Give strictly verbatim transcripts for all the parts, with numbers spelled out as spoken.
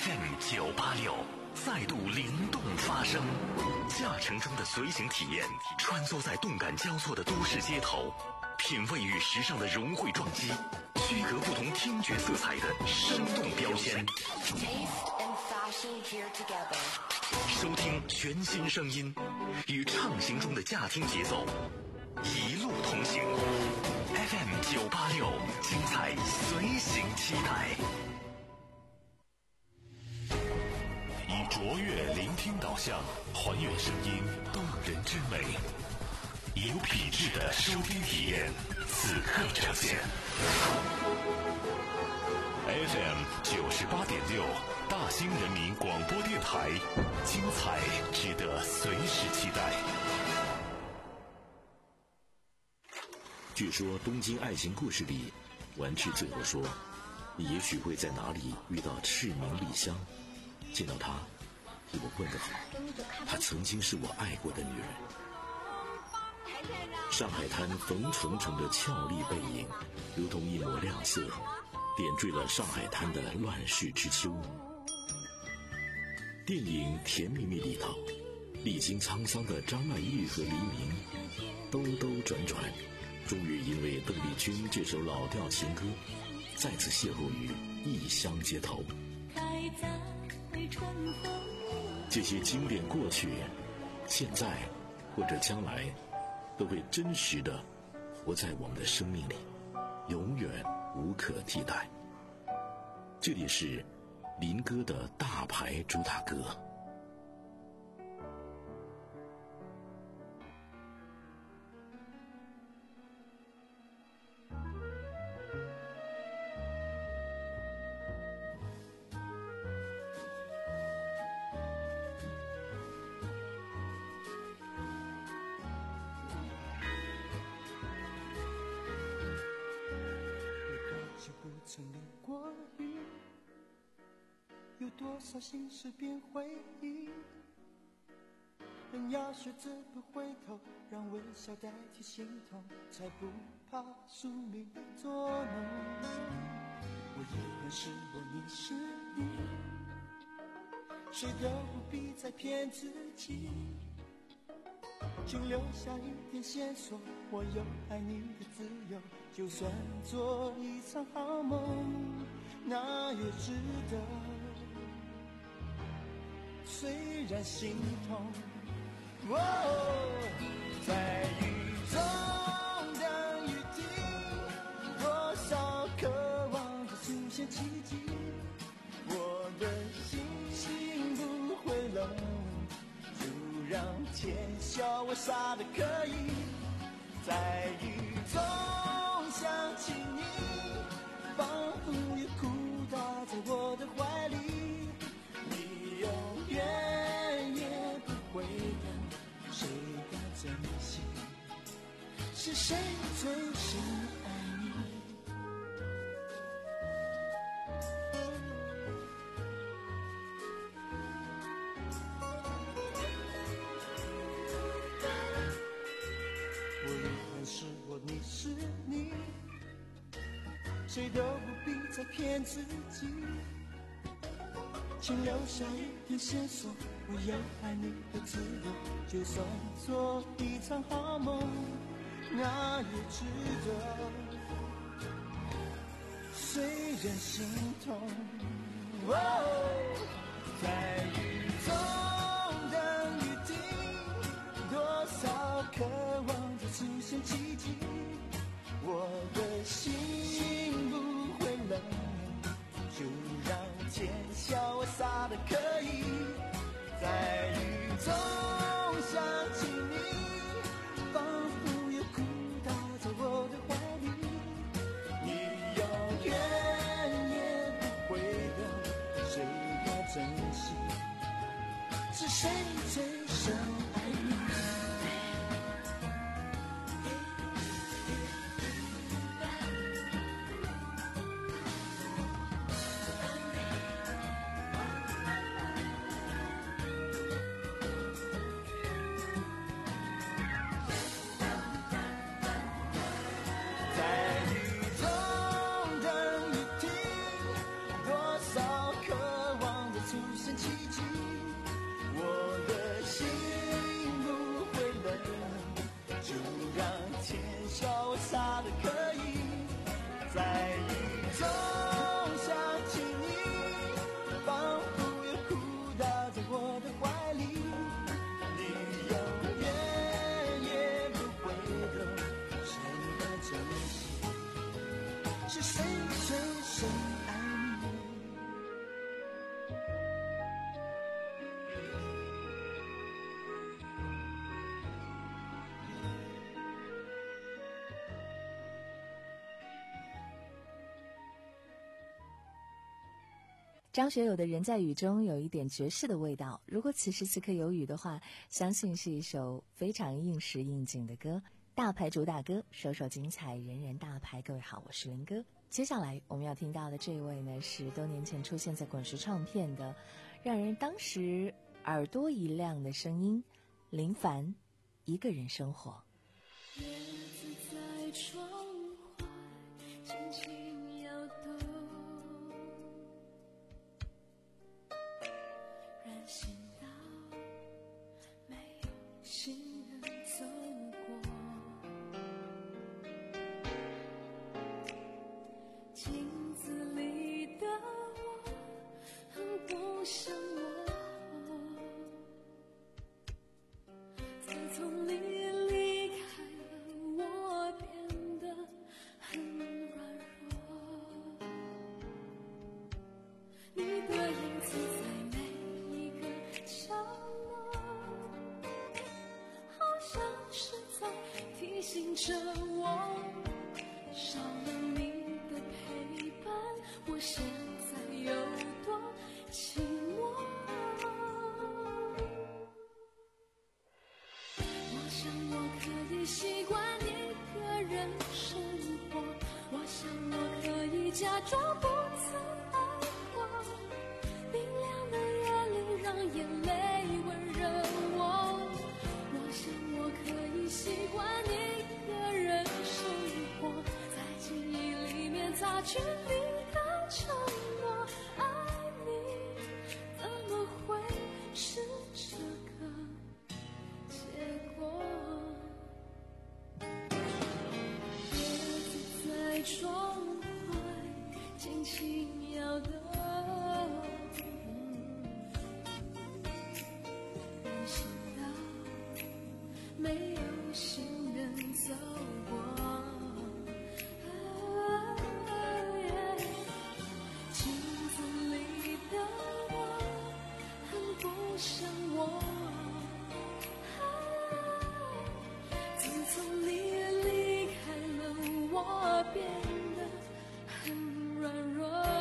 F M 九八六再度灵动发声，驾乘中的随行体验，穿梭在动感交错的都市街头，品味与时尚的融汇撞击，区隔不同听觉色彩的生动标签。收听全新声音，与畅行中的驾听节奏，一路同行。F M 九八六，精彩随行期待。以卓越聆听导向，还原声音动人之美，有品质的收听体验，此刻呈现。F M 九十八点六，大兴人民广播电台，精彩值得随时期待。 据说《东京爱情故事》里，丸治最后说：“你也许会在哪里遇到赤名莉香，见到她，替我问个好，她曾经是我爱过的女人。”上海滩冯重重的俏丽背影，如同一抹亮色，点缀了上海滩的乱世之秋。电影《甜蜜蜜》里头，历经沧桑的张曼玉和黎明，兜兜转转，终于因为邓丽君这首老调情歌，再次邂逅于异乡街头。这些经典过去，现在或者将来，都会真实的活在我们的生命里，永远无可替代。这里是林歌的大牌主打歌。 有多少心事变回忆，人要学着不回头，让微笑代替心痛，才不怕宿命捉弄。我依然是我，你是你，谁都不必再骗自己，请留下一点线索，我有爱你的自由，就算做一场好梦，那也值得。虽然心痛，哦，在雨中等雨停，多少渴望着出现奇迹，我的心心不会冷，就让天笑我傻的可以，在雨中想起你，仿佛有哭打在我的怀里，永远也不会懂，谁该珍惜，是谁最深爱你。我依然是我，你是你，谁都不必再骗自己，请留下一点线索，我有爱你的自由，就算做一场好梦，那也值得。虽然心痛，哦，在雨中等雨停，多少渴望着出现奇迹，我的心不会冷，就让天笑我傻的可以，在雨中想起你，仿佛有哭打在我的怀里，你永远也不会懂，谁该珍惜，是谁最深爱你。 张学友的人在雨中有一点爵士的味道，如果此时此刻有雨的话，相信是一首非常应时应景的歌。大牌主打歌，首首精彩，人人大牌。各位好，我是林哥。接下来我们要听到的这位呢，是多年前出现在滚石唱片的，让人当时耳朵一亮的声音，林凡，一个人生活。 叶子在窗外轻轻摇动，人行道没有行人走过，镜子里的我很不像我，自从你离开了，我变得很软弱，你的影子在每一个角落，好像是在提醒着我，少了你的陪伴，我现在有多寂寞。我想我可以习惯一个人生活，我想我可以假装不曾爱过，冰凉的夜里让眼泪温热我，我想我可以习惯一个人生活，在记忆里面擦去你的承诺，爱你怎么会是这个结果？叶子在窗外轻轻摇动，人行道没有行人走过，镜子里的我很不像我，自从你离开了，我变得很软弱。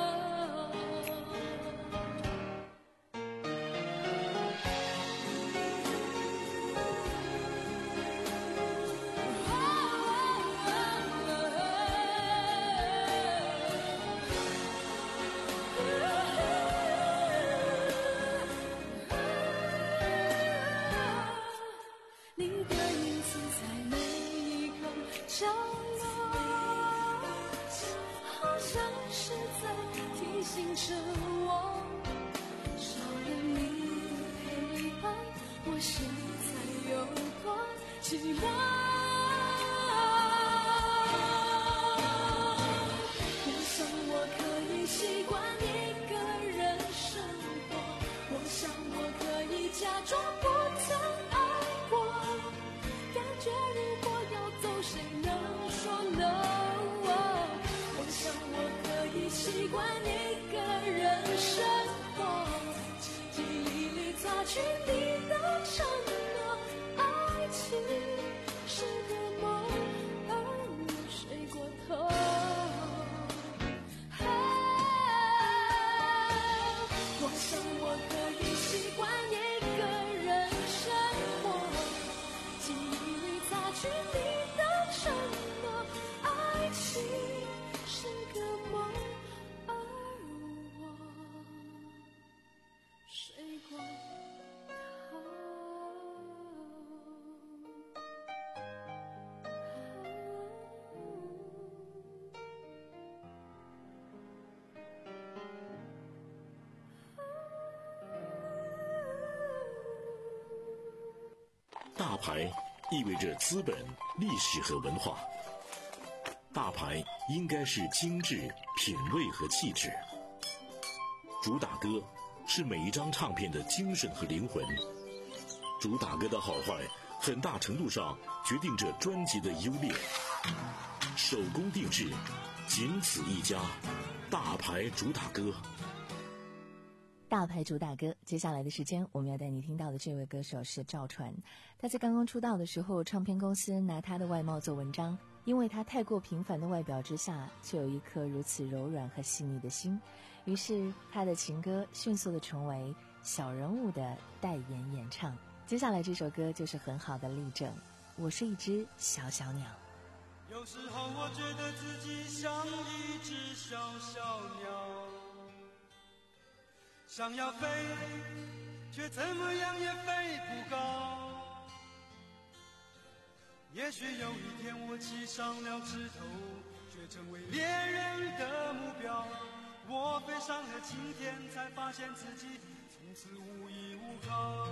你的影子在每一个角落，好像是在提醒着我，少了你的陪伴，我现在有多寂寞。我想我可以习惯一个人生活，我想我可以假装不曾爱过，感觉如果要走，谁能说 no？ 我想我可以习惯一个人生活，记忆里擦去你的承诺，爱情是个梦，而我睡过头。我想我可以习惯一个人生活，记忆里擦去你的承诺，爱情是个梦，而我睡过头。 大牌意味着资本、历史和文化。大牌应该是精致、品味和气质。主打歌是每一张唱片的精神和灵魂。主打歌的好坏，很大程度上决定着专辑的优劣。手工定制，仅此一家。大牌主打歌。 大牌主打歌，接下来的时间我们要带你听到的这位歌手是赵传。他在刚刚出道的时候，唱片公司拿他的外貌做文章，因为他太过平凡的外表之下，却有一颗如此柔软和细腻的心。 于是他的情歌迅速的成为小人物的代言演唱。接下来这首歌就是很好的例证，我是一只小小鸟。 有时候我觉得自己像一只小小鸟，想要飞，却怎么样也飞不高。也许有一天我骑上了枝头，却成为猎人的目标。我飞上了青天，才发现自己从此无依无靠。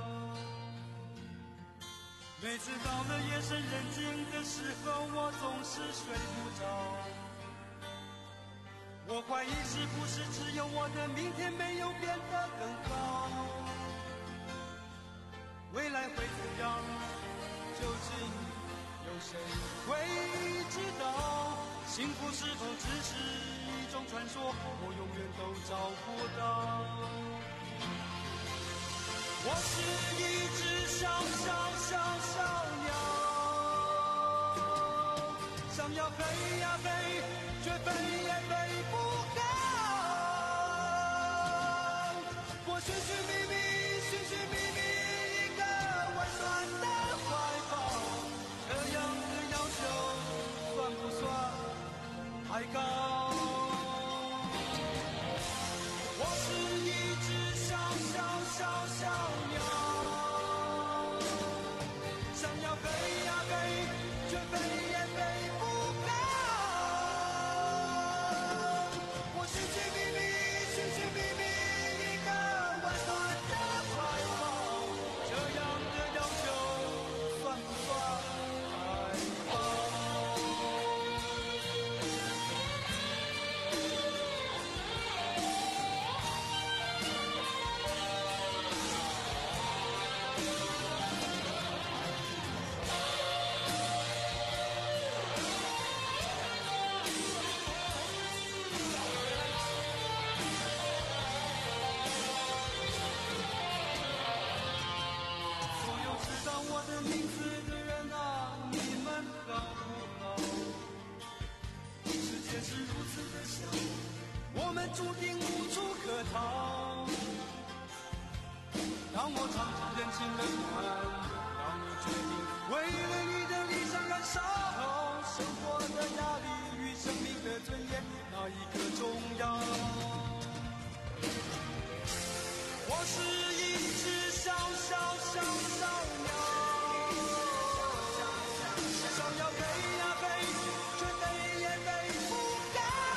每次到了夜深人静的时候，我总是睡不着。我怀疑是不是只有我的明天没有变得更好？未来会怎样？究竟有谁会知道？幸福是否只是一种传说？我永远都找不到。我是一只小小小小鸟，想要飞呀飞，却飞也飞不高。我寻寻觅觅，寻寻觅觅一个温暖的怀抱，这样的要求算不算太高？我是一只小小小小鸟，想要飞呀飞，却飞也飞不高。我寻寻觅觅，寻寻觅觅一个温暖的怀抱，这样的要求算不算太高？所有知道我的名字的人啊，你们好不好？世界是如此的小，我们注定无处可逃。当我尝尽人情冷暖，当你决定为了你的理想燃烧，生活的压力与生命的尊严，哪一个重要？我是一只小小小小鸟，想要飞呀飞，却飞也飞不高。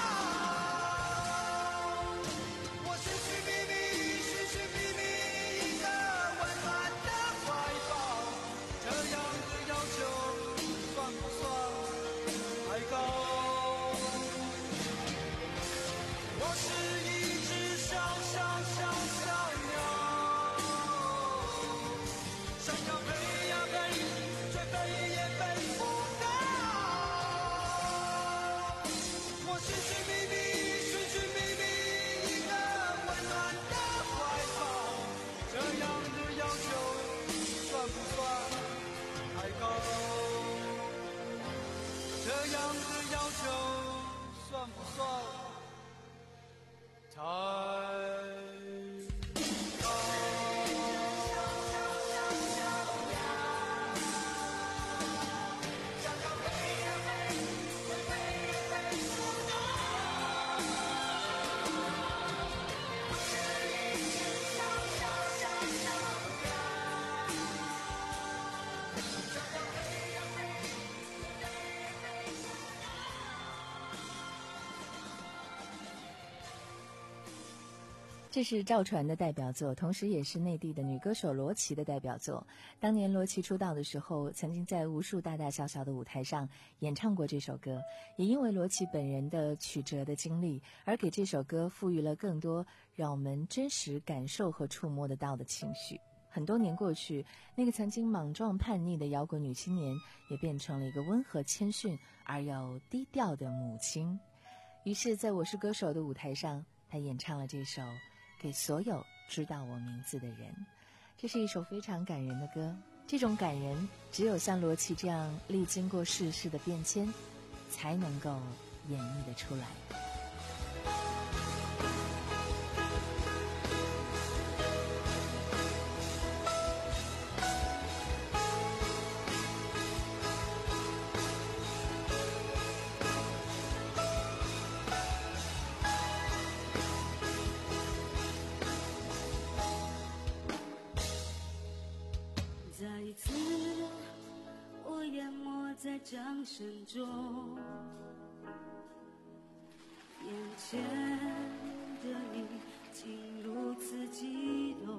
我寻寻觅觅，寻寻觅觅一个温暖的怀抱，这样的要求算不算太高？我是一只小小小小鸟，想要飞呀飞，却飞也飞不高。我寻寻觅觅，寻寻觅觅一个温暖的怀抱，这样的要求算不算太高？这样的要求算不算太高？ 这是赵传的代表作，同时也是内地的女歌手罗琦的代表作。当年罗琦出道的时候，曾经在无数大大小小的舞台上演唱过这首歌，也因为罗琦本人的曲折的经历，而给这首歌赋予了更多让我们真实感受和触摸得到的情绪。很多年过去，那个曾经莽撞叛逆的摇滚女青年，也变成了一个温和谦逊而又低调的母亲。于是在我是歌手的舞台上，她演唱了这首给所有知道我名字的人。这是一首非常感人的歌，这种感人只有像罗琦这样历经过世事的变迁才能够演绎得出来。 在掌声中，眼前的你竟如此激动，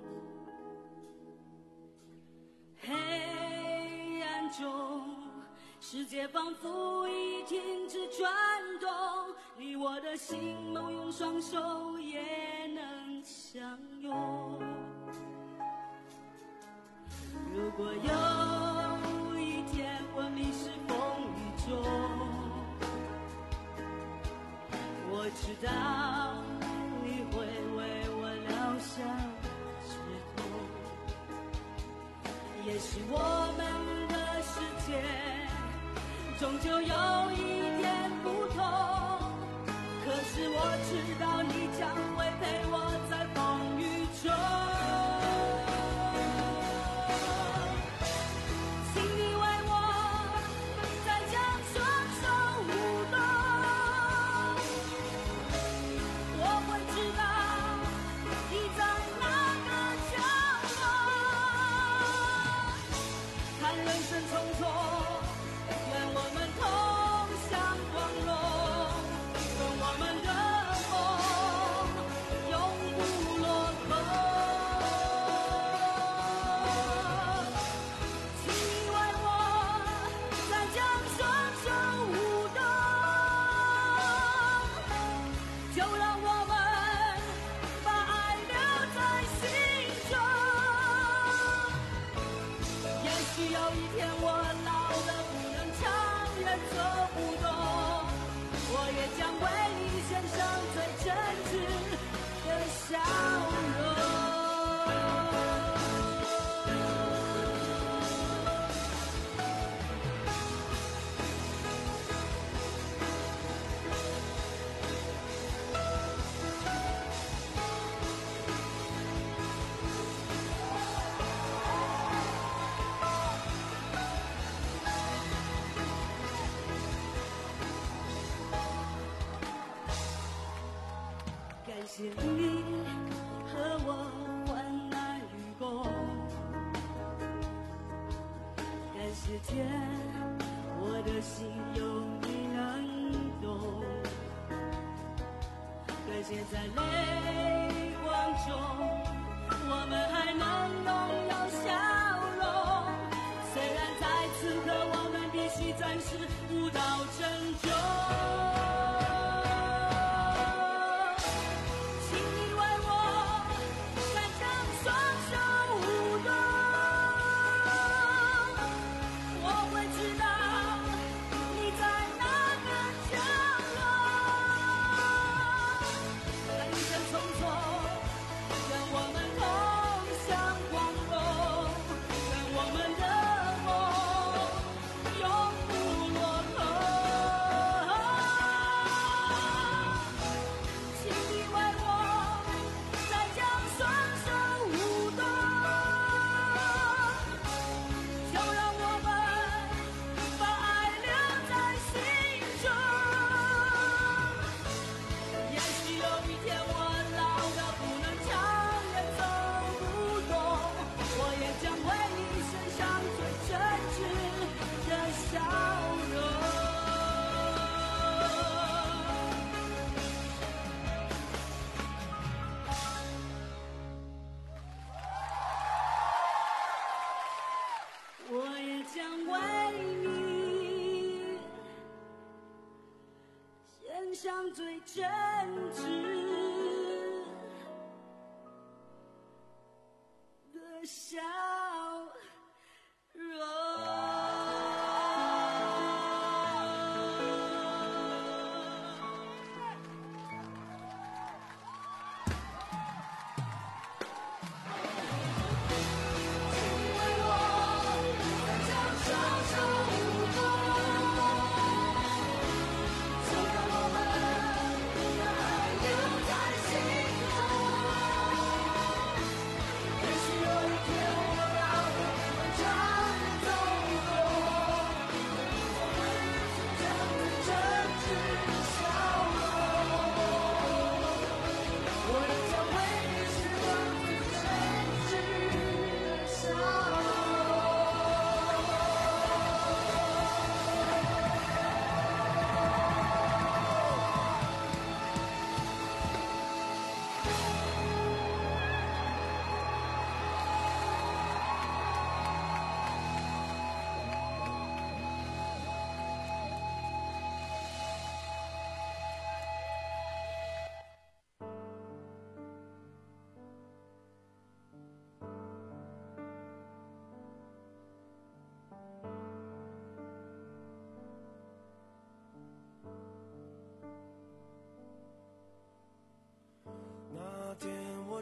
黑暗中世界仿佛已停止转动，你我的心梦用双手也能相拥。如果有一天我迷失风雨中，我知道你会为我疗伤止痛。也许我们的世界终究有一天不同，可是我知道你将会陪我在风雨中。感谢你和我患难与共，感谢天，我的心有你能懂，感谢在泪光中我们还能拥有笑容，虽然在此刻我们必须暂时舞蹈拯救。最真挚的笑容。 也许有一天我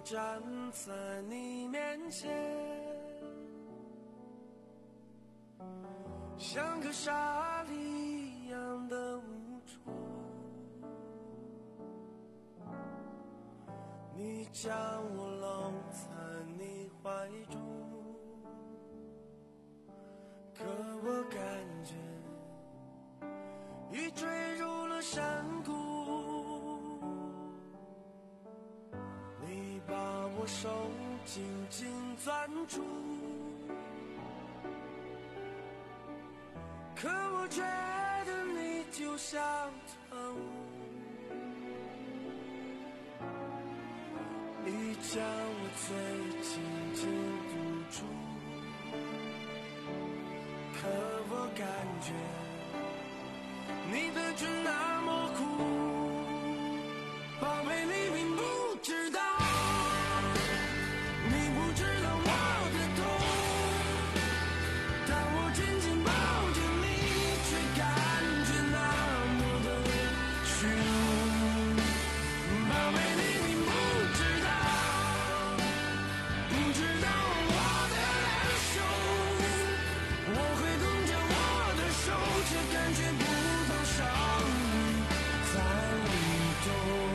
站在你面前，像个沙粒一样的无助。你将我搂在你怀中，可我感觉已坠入了山谷。你把我手紧紧攥住，可我觉得你就像团雾，你将我最紧紧堵住，可我感觉你的唇那么苦，宝贝，你并不知道，你不知道我的痛，当我紧紧抱着你，却感觉那么的虚无。宝贝，你并不知道，不知道我的难受，我会动着我的手，却感觉不到伤在里头。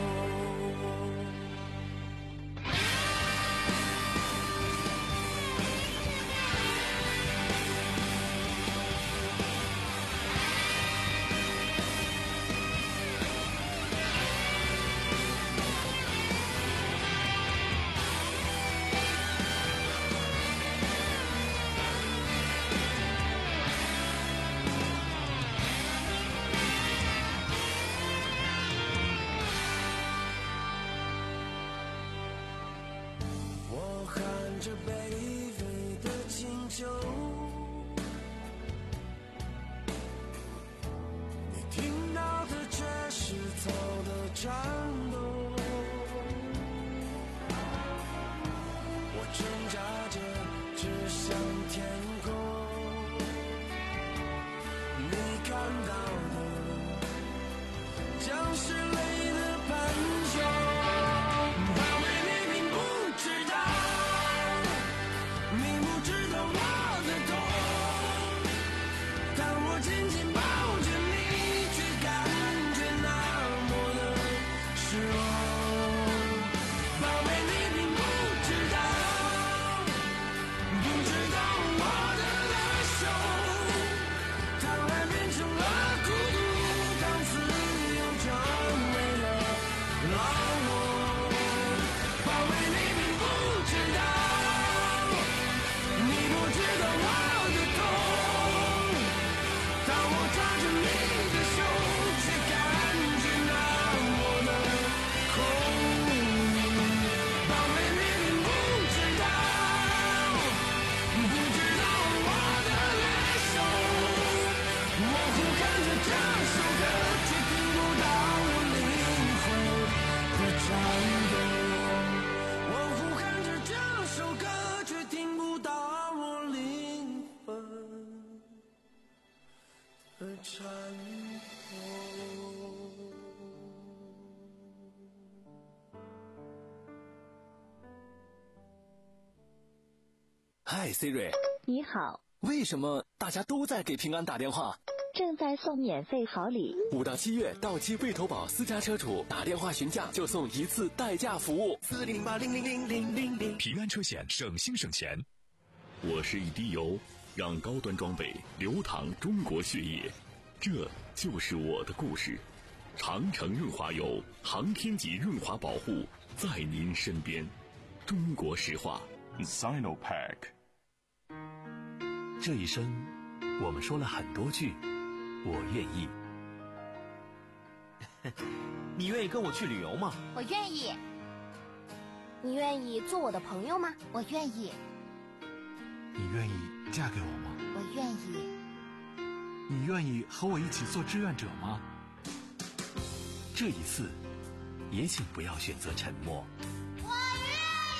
我含着卑微的请求，你听到的却是草的颤抖。我挣扎着指向天空，你看到的将是泪的斑鸠。宝贝，你并不知道，你不知道我的痛，当我紧紧抱着你，却感觉那么的失落。宝贝，你并不知道，不知道我的难受，当爱变成了孤独，当自由成为了牢笼。宝贝，你并不知道，你不知道我的痛，当我抓着你的手，却感觉那么的空。宝贝，你并不知道，不知道我的难受，我呼喊着这首歌，却听不到我灵魂的颤抖。我呼喊着这首歌，却听不到我灵魂的颤抖。 嗨 Siri， 你好， 为什么大家都在给平安打电话？ 正在送免费好礼。 五到七月，到期未投保私家车主打电话询价就送一次代驾服务。 四零零八零零零零零零。 平安车险，省心省钱。我是一滴油，让高端装备流淌中国血液，这就是我的故事。长城润滑油，航天级润滑保护，在您身边。中国石化 Sinopac。 这一生，我们说了很多句我愿意。 你愿意跟我去旅游吗？ 我愿意。你愿意做我的朋友吗？我愿意。 你愿意嫁给我吗？ 我愿意。 你愿意和我一起做志愿者吗？ 这一次，也请不要选择沉默。 我愿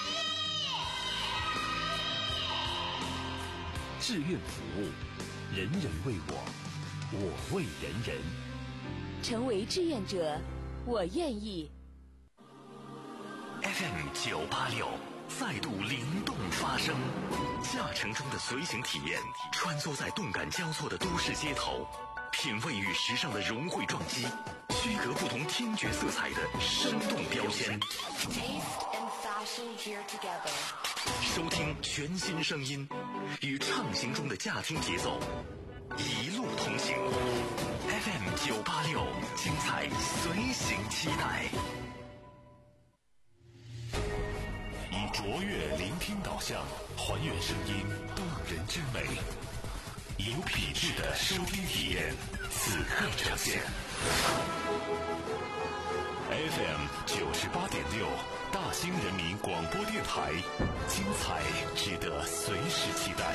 意。志愿服务，人人为我，我为人人。 成为志愿者，我愿意。 F F M 九八六再度灵动发声，驾乘中的随行体验，穿梭在动感交错的都市街头，品味与时尚的融汇撞击，区隔不同听觉色彩的生动标签。收听全新声音，与畅行中的驾听节奏，一路同行。F M 九八六，精彩随行期待。以卓越聆听导向，还原声音动人之美，有品质的收听体验，此刻呈现。F M 九十八点六，大兴人民广播电台，精彩值得随时期待。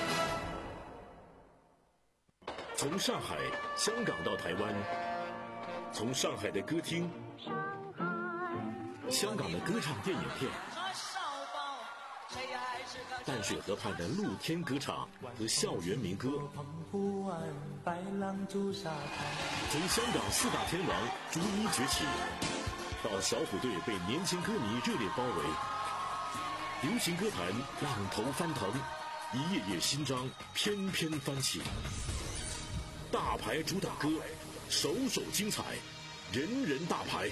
从上海、香港到台湾，从上海的歌厅、香港的歌唱电影片，淡水河畔的露天歌唱和校园民歌，从香港四大天王逐一崛起，到小虎队被年轻歌迷热烈包围，流行歌坛浪头翻腾，一页页新章翩翩翻起。大牌主打歌，首首精彩，人人大牌。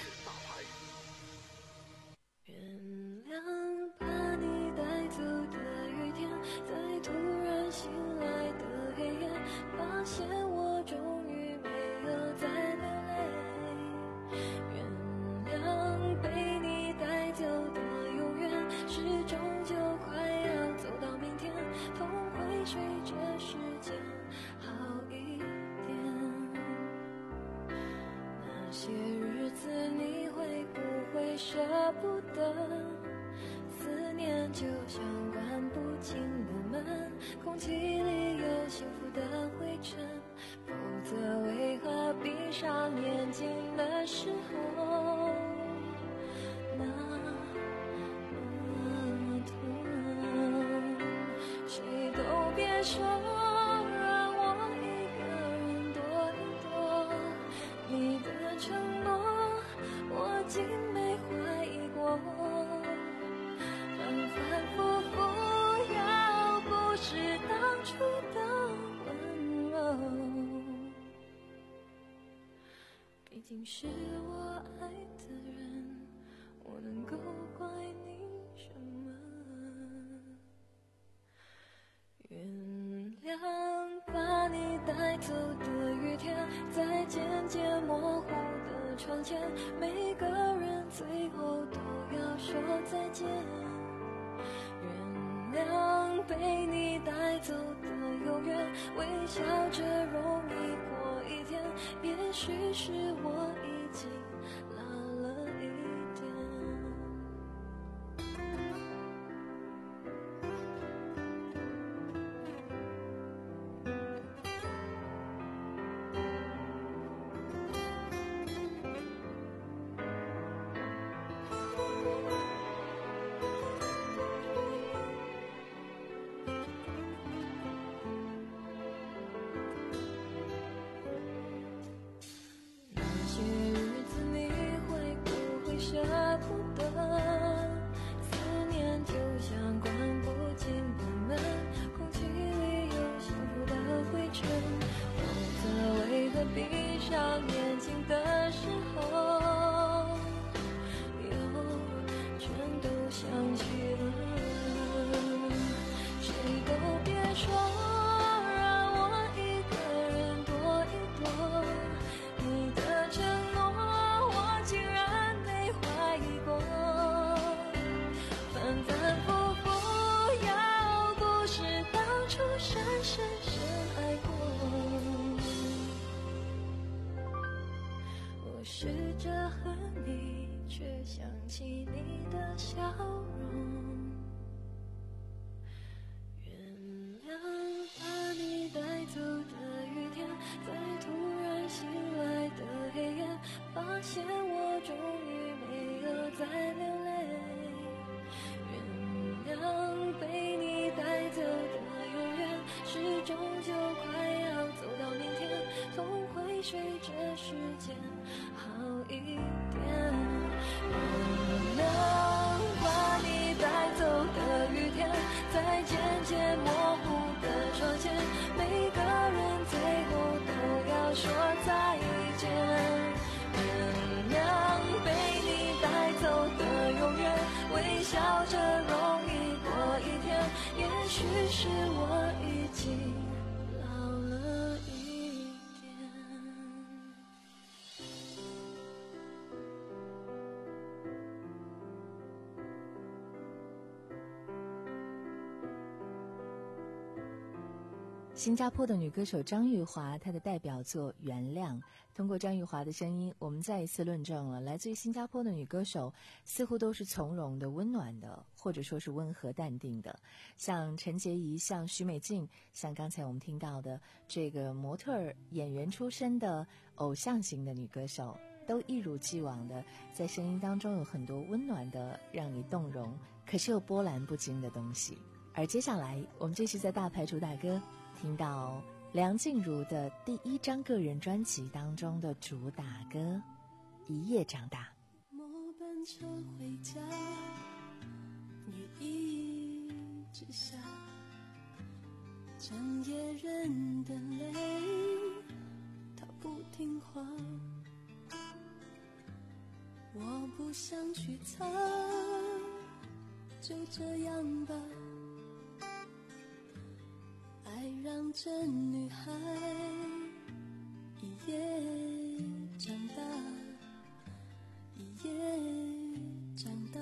原谅把你带走的雨天，在突然醒来的黑夜，发现我终于没有再流泪。原谅被你带走的永远，是终究快要走到明天，风会随着时间好一点。那些日子你会不会舍不得？思念就像关不紧的门，空气里有幸福的灰尘，否则为何闭上眼睛的时候那么痛？谁都别说让我一个人躲一躲，你的承诺我竟没怀疑过，反反复复要不是当初的温柔，毕竟是我爱的人，我能够怪你什么？原谅把你带走的雨天，在渐渐模糊的窗前，每个人最后都要说再见。原谅被你带走的永远，微笑着容易过一天，也许是我已经老了一点。那些日子你会不会舍不得？思念就像关不紧的门，空气里有幸福的灰尘，否则为何闭上眼睛的时候又全都想起了？谁都别说让我一个人躲一躲，你的承诺我竟然没怀疑过，反反复复要不是当初深深深爱过，我试着和你，却想起你的笑容。原谅把你带走的雨天，在突然醒来的黑夜，发现我终于没有再流泪。原谅被你带走的永远，是终究快要走到明天，风会随着时间好一点。原谅是我已经老了一点。 新加坡的女歌手张玉华，她的代表作《原谅》，通过张玉华的声音，我们再一次论证了来自于新加坡的女歌手似乎都是从容的、温暖的，或者说是温和淡定的。像陈洁仪，像许美静，像刚才我们听到的这个模特儿演员出身的偶像型的女歌手，都一如既往的在声音当中有很多温暖的让你动容，可是又波澜不惊的东西。而接下来我们继续在大牌主打歌听到梁静茹的第一张个人专辑当中的主打歌《一夜长大》。 末班车回家，雨一直下，整夜人的泪，它不听话，我不想去擦，就这样吧。爱让这女孩一夜长大，一夜长大，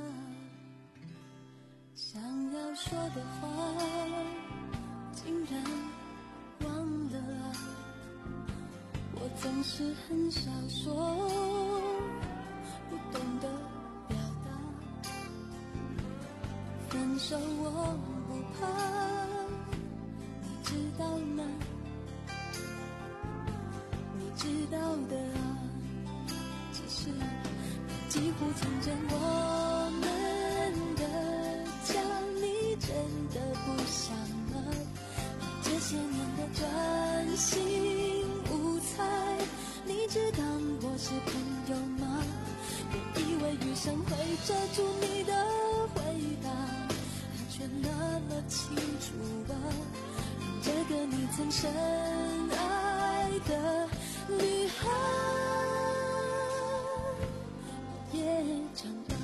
想要说的话竟然忘了啊，我总是很少说，不懂得表达，分手我不怕，知道吗？你知道的啊，只是几乎成真我们的家，你真的不想吗？这些年的专心无猜，你只当我是朋友吗？别以为余生会遮住你的回答，它却那么清楚啊，这个你曾深爱的女孩也长大。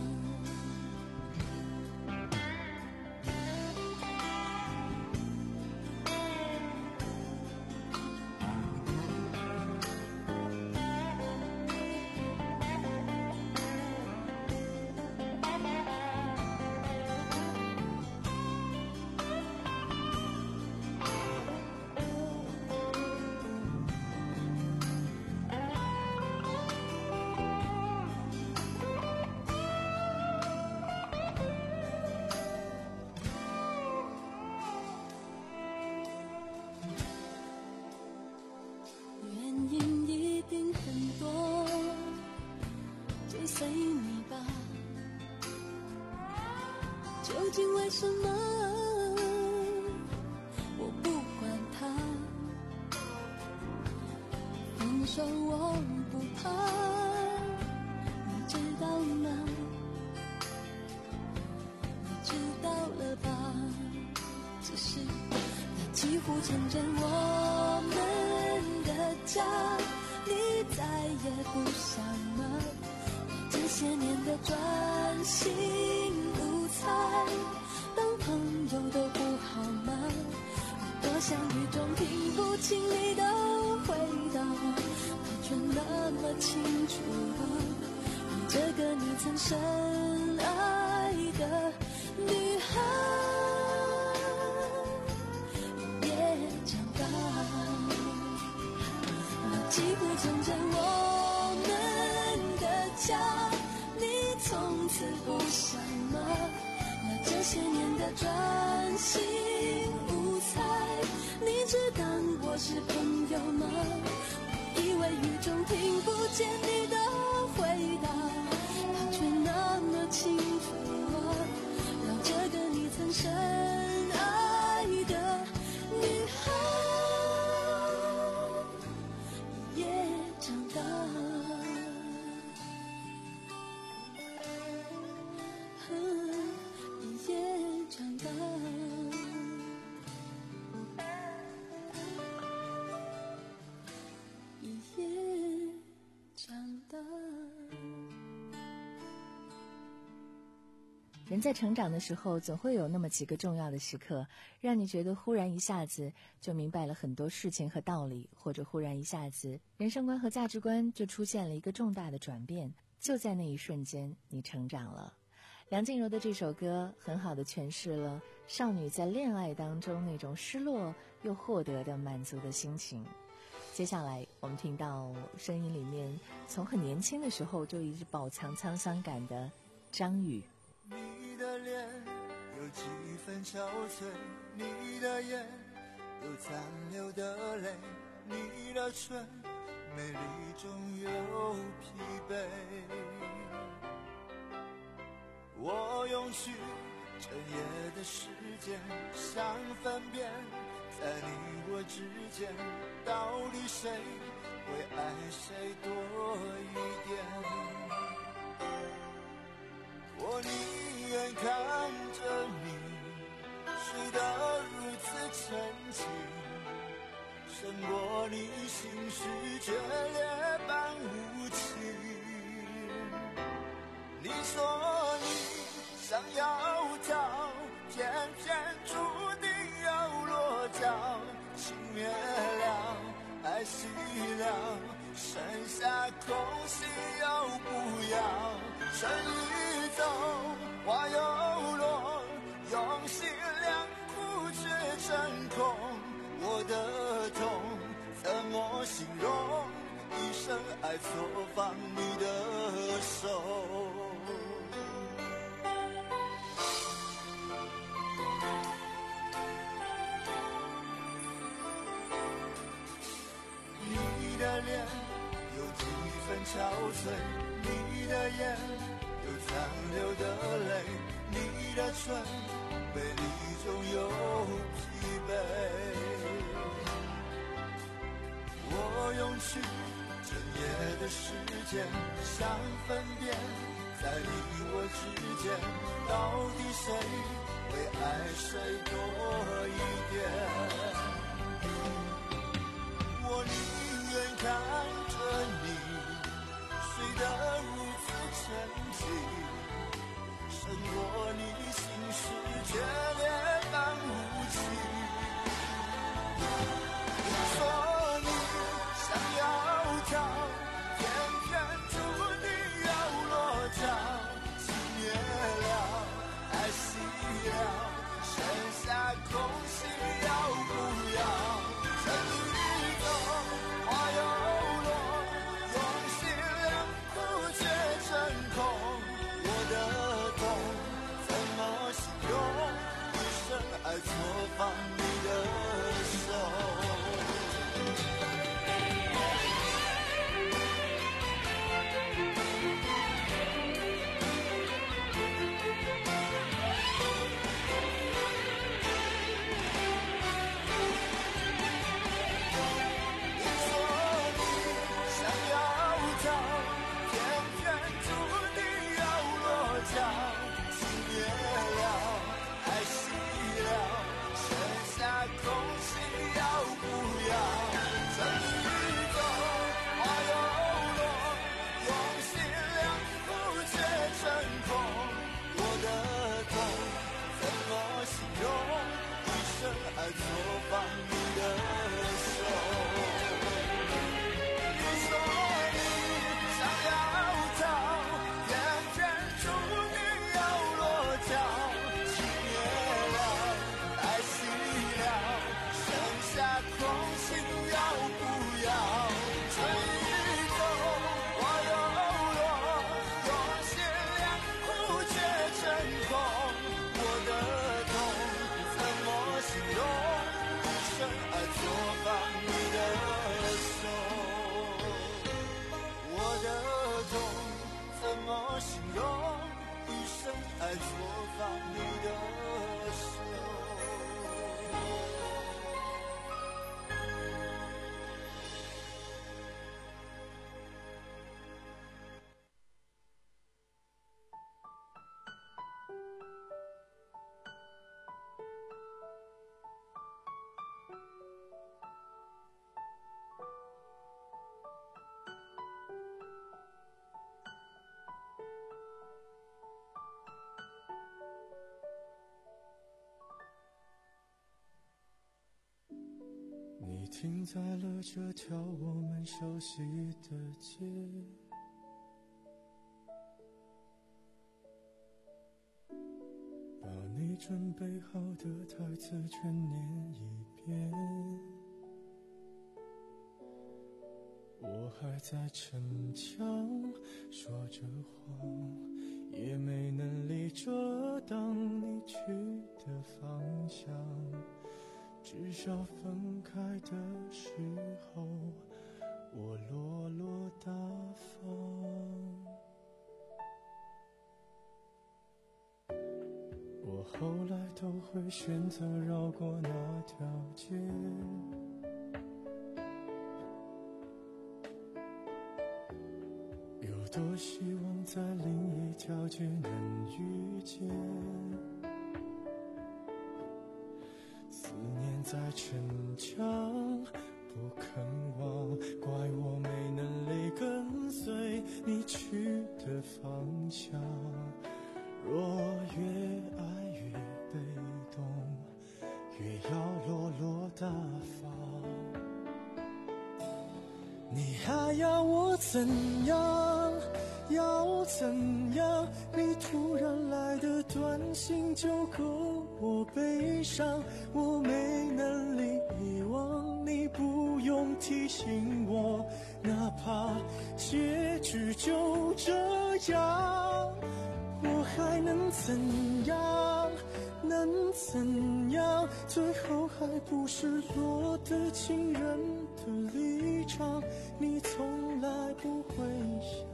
随你吧，究竟为什么我不管他？分手我不怕，你知道吗？你知道了吧？只是那几乎成真我们的家，你再也不想吗？这些年的专心无猜，当朋友都不好吗？多想雨中听不清你的回答，它却那么清楚啊，这个你曾深爱的女孩也长大，那几乎成真我们的家，你从此不想吗？那这些年的专心无猜，你只当我是朋友吗？以为雨中听不见你的回答，它却那么清楚啊，让这个你曾深爱的女孩也长大。长大。 人在成长的时候，总会有那么几个重要的时刻，让你觉得忽然一下子就明白了很多事情和道理，或者忽然一下子人生观和价值观就出现了一个重大的转变，就在那一瞬间你成长了。梁静茹的这首歌很好地诠释了少女在恋爱当中那种失落又获得的满足的心情。接下来我们听到声音里面从很年轻的时候就一直饱藏沧桑感的张宇。 你的脸有几分憔悴，你的眼有残留的泪，你的唇美丽中有疲惫。我用去整夜的时间想分辨，在你我之间到底谁会爱谁多一点。我宁愿看着你睡得如此沉静，胜过你心事决裂般无情。你说你想要逃，偏偏注定要落脚，情灭了，爱熄了，剩下空隙又不要。春已走，花又落，用心良苦却成空。我的痛怎么形容？一生爱错放你的手。你的脸有几分憔悴，你的眼有残留的泪，你的唇美丽中有疲惫。我用去整夜的时间想分辨，在你我之间到底谁会爱谁多一点。我宁愿看着你睡得如此沉静，胜过你心事决裂般无情。你说你想要逃，偏偏注定要落脚，情灭了，爱熄了，剩下空隙要不要。春已走，花又落，用心良苦却成空。我的痛怎么形容？一生爱错放你的手。爱错放你的手。你说你想要逃，偏偏注定要落脚，情灭了，爱熄了，剩下空心要不要？春已走，花又落，用心良苦却成空。我的痛怎么形容？一生爱错放你的手。我的痛怎么形容？一生爱错放你的手。 你停在了这条我们熟悉的街，把你准备好的台词全念一遍。我还在逞强说着谎，也没能力遮挡你去的方向，至少分开的时候我落落大方。我后来都会选择绕过那条街，有多希望在另一条街能遇见，思念在逞强不肯忘，怪我没能力跟随你去的方向，若越爱越被动，越要落落大方。你还要我怎样？要怎样？你突然来的短信就够我悲伤，我没能力遗忘，你不用提醒我，哪怕结局就这样，我还能怎样？能怎样？最后还不是落得情人的立场，你从来不会想，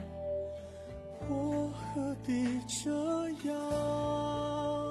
我何必这样？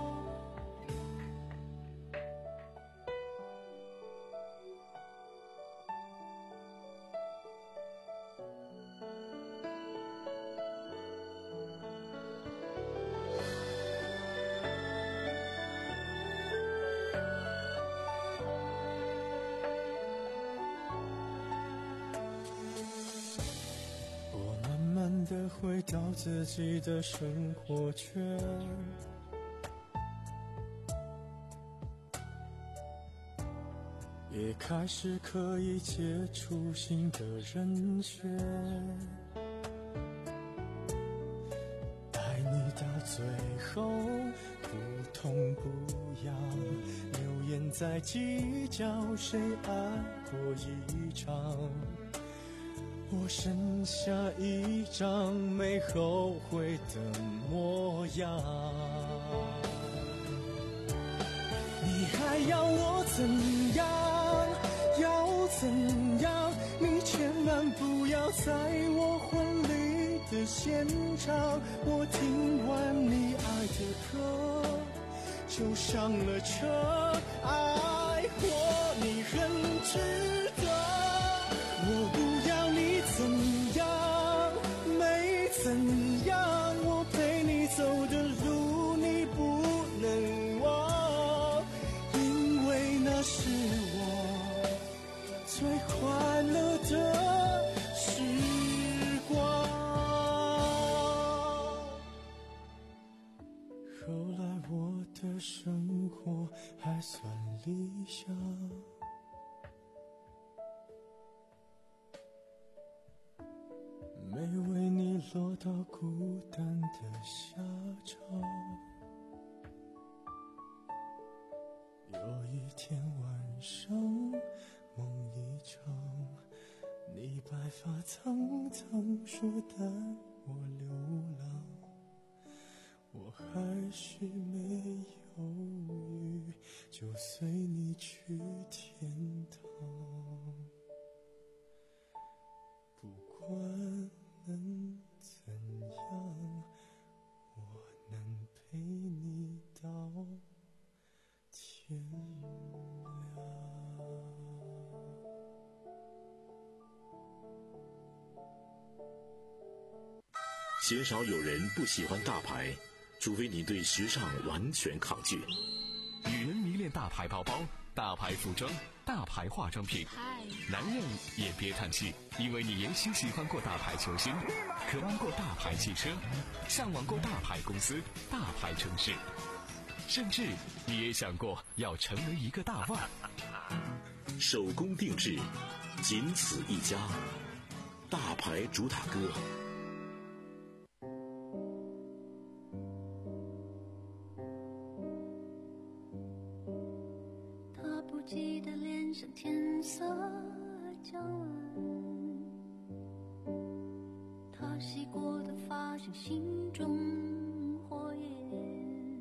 的回到自己的生活圈，也开始可以接触新的人选，爱你到最后不痛不痒，流言在计较谁爱过一场，我剩下一张没后悔的模样。你还要我怎样？要怎样？你千万不要在我婚礼的现场，我听完你爱的歌就上了车，爱过你很值得，我不要你怎样，没怎样，我陪你走的路你不能忘，因为那是我最快乐的时光。后来我的生活还算理想，没为你落到孤单的下场。有一天晚上梦一场，你白发苍苍说带我流浪，我还是没犹豫就随你去天堂，不管能怎样，我能陪你到天亮。 鲜少有人不喜欢大牌，除非你对时尚完全抗拒。 女人迷恋大牌包包、大牌服装、大牌化妆品，男人也别叹气，因为你也许喜欢过大牌球星，渴望过大牌汽车，向往过大牌公司、大牌城市，甚至你也想过要成为一个大腕。 手工定制，仅此一家，大牌主打歌。 他不记得脸上天色将晚，他洗过的发像心中火焰，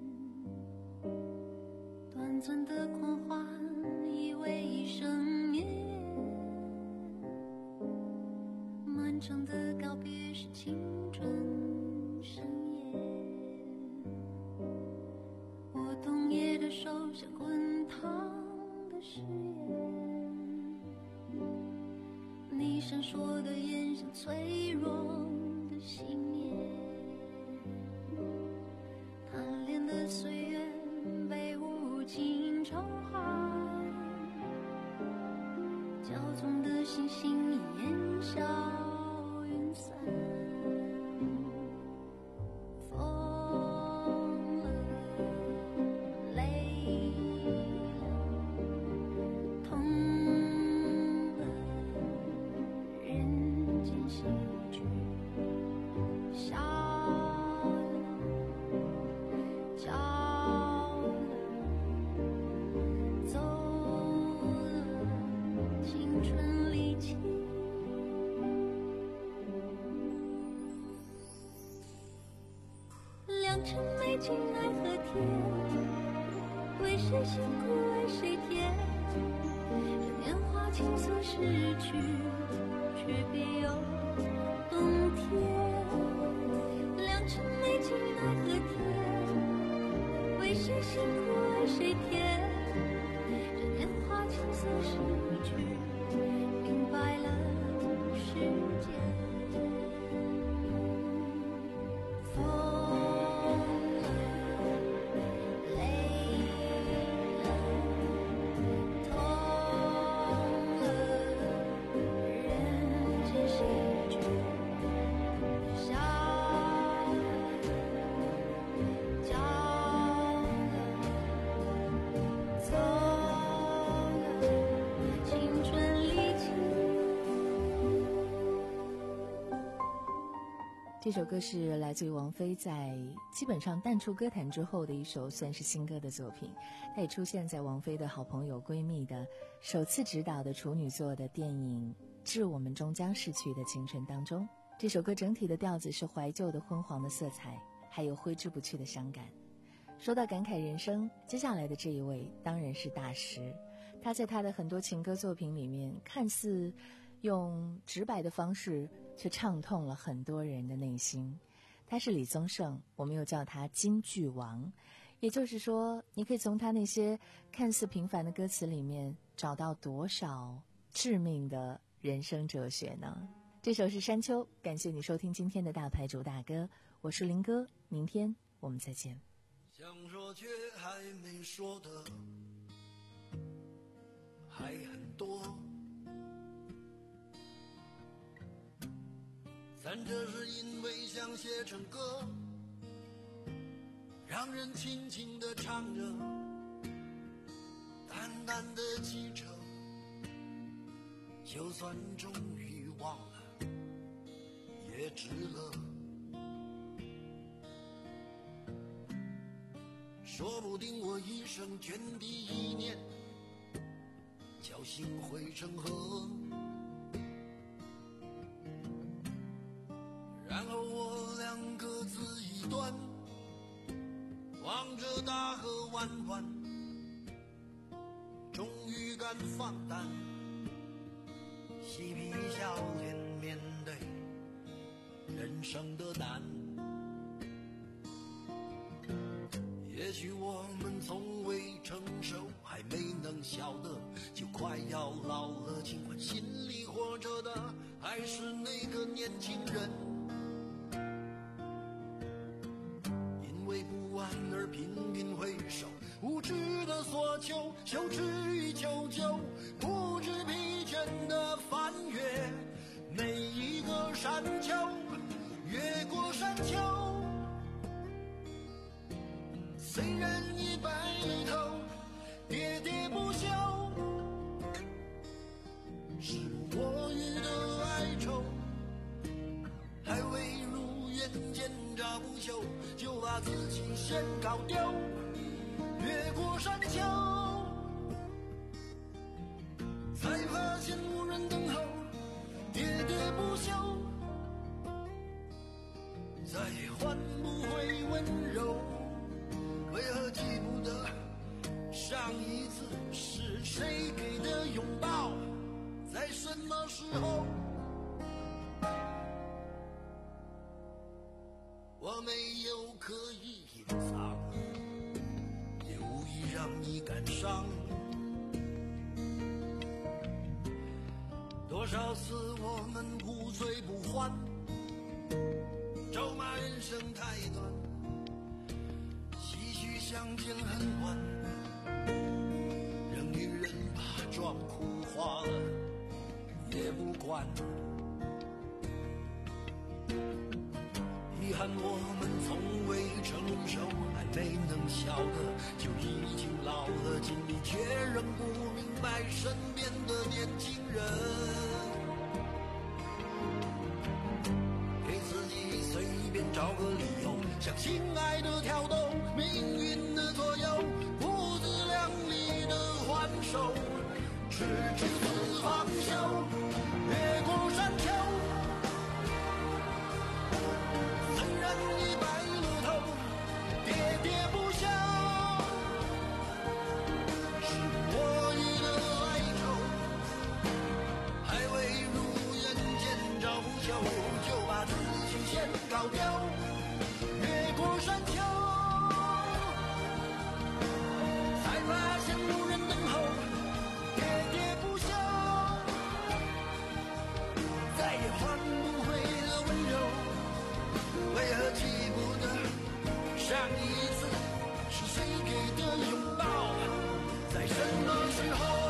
短暂的狂欢以为一生眠，漫长的告别是青春盛宴，我冬夜的手像滚烫的誓言，你闪烁的眼像脆弱的信念，贪恋的岁月被无尽召唤，骄纵的星星已烟消云散，疯了，累了，痛了，人间喜剧，笑了，笑了，走了，青春离奇。良辰美景奈何天，为谁辛苦为谁甜？这年华青涩逝去，却别有冬天。良辰美景奈何天，为谁辛苦为谁甜？这年华青涩逝去，明白了世间。 这首歌是来自于王菲在基本上淡出歌坛之后的一首算是新歌的作品，它也出现在王菲的好朋友闺蜜的首次执导的处女作的电影《致我们终将逝去的青春》当中。这首歌整体的调子是怀旧的昏黄的色彩，还有挥之不去的伤感。说到感慨人生，接下来的这一位当然是大师，他在他的很多情歌作品里面看似用直白的方式却唱痛了很多人的内心。他是李宗盛，我们又叫他金句王，也就是说你可以从他那些看似平凡的歌词里面找到多少致命的人生哲学呢？这首是山丘，感谢你收听今天的大牌主打歌，我是林哥，明天我们再见。 想说却还没说的还很多，但这是因为想写成歌，让人轻轻地唱着，淡淡的记着，就算终于忘了也值了。说不定我一生涓滴一念，侥幸汇成河，然后我俩各自一端，望着大河弯弯，终于敢放胆，嬉皮笑脸面对人生的难。也许我们从未成熟，还没能晓得，就快要老了，尽管心里活着的还是那个年轻人。因为不安而频频回首，无知的索求，羞耻与求救，不知疲倦的翻越每一个山丘，越过山丘。虽然已白头，喋喋不休， 线高调，越过山丘，才发现无人等候，喋喋不休，再也换不回温柔。为何记不得上一次是谁给的拥抱，在什么时候？我没有刻意隐藏，也无意让你感伤。多少次我们不醉不欢，咒骂人生太短，唏嘘相见恨晚，让女人把妆哭花了也不管。遗憾我们从未成熟，还没能笑的就已经老了，尽力却仍不明白身边的年轻人。给自己随便找个理由，向心爱的挑逗，命运的左右，不自量力的还手，直至死方休，越过山丘。一白露头，喋喋不休，是我予的哀愁，还未如愿见着不朽，就把自己先搞掉，越过山丘，才发现无人等候，喋喋不休，再也换不回的温柔。为何记不得上一次是谁给的拥抱，在什么时候？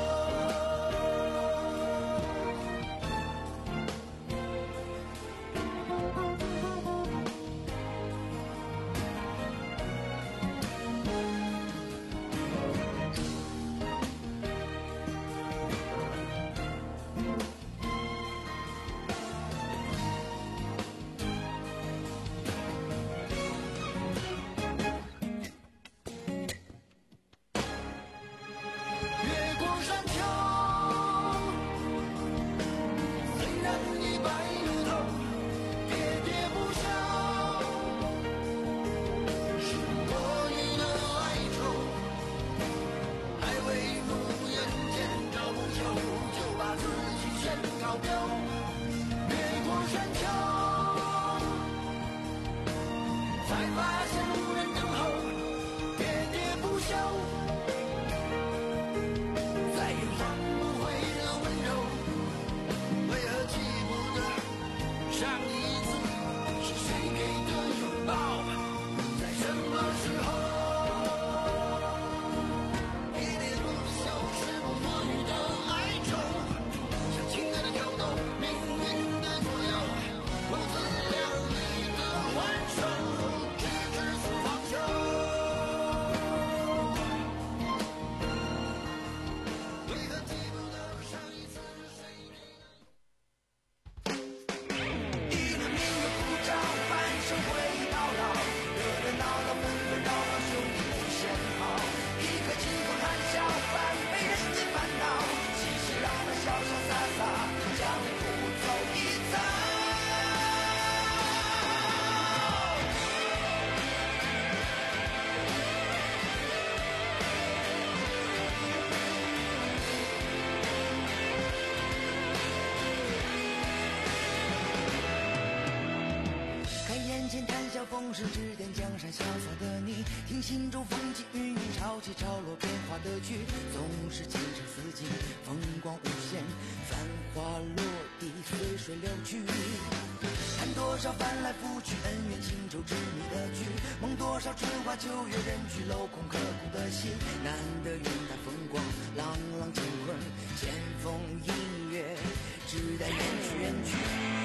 风是指点江山潇洒的你，听心中风起云涌，潮起潮落变化的曲，总是情深似锦，风光无限，繁华落地，随水流去。看多少翻来覆去，恩怨情仇执迷的剧，梦多少春花秋月，人去楼空刻骨的心。难得云淡风光，朗朗乾坤，千峰映月，只待远去远去。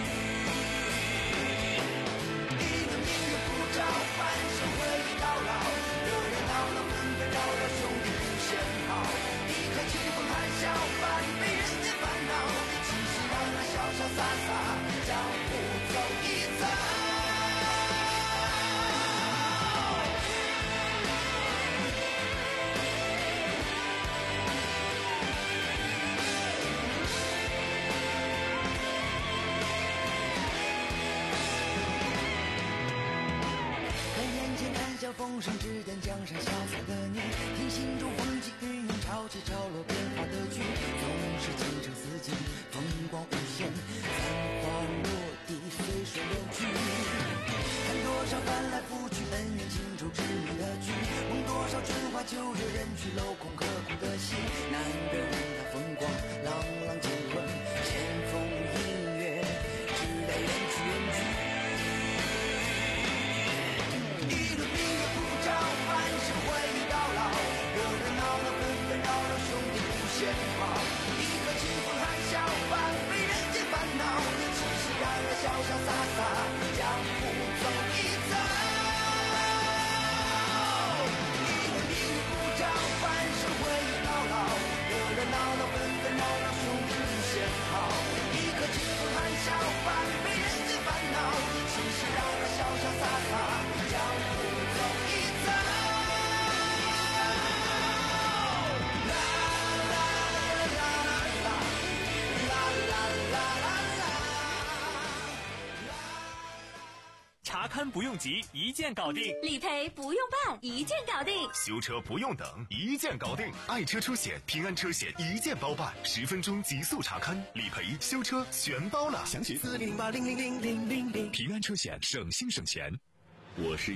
半生回忆到老，热热闹闹，纷纷扰扰，兄弟不嫌好。一颗清风含笑，半杯人间烦恼。熙熙攘攘，潇潇洒洒，江湖走一遭。 风声指点江山潇洒的你，听心中风起云涌潮起潮落变化的剧，总是前程似锦，风光无限，繁花落地随水流去。看多少翻来覆去恩怨情仇执迷的剧，梦多少春花秋月人去楼空刻骨的戏，难得看他风光朗朗乾坤，千风映月，只待人去人去。一轮明月普照，半生回忆到老，热热闹闹纷纷扰扰，兄弟不嫌好。一颗清风含笑，半杯人间烦恼，世事然而潇潇洒洒，江湖走一遭。一轮明月普照，半生回忆到老，热热闹闹纷纷扰扰，兄弟不嫌好。一颗清风含笑，半杯人间烦恼，世事然而潇潇洒洒，江湖走一遭。啦啦啦啦啦啦啦啦啦。 查勘不用急，一键搞定； 理赔不用办，一键搞定； 修车不用等，一键搞定。爱车车险、平安车险一键包办，十分钟极速查勘、理赔、修车全包了。详询四零零八零零零零零零。平安车险，省心省钱。 我是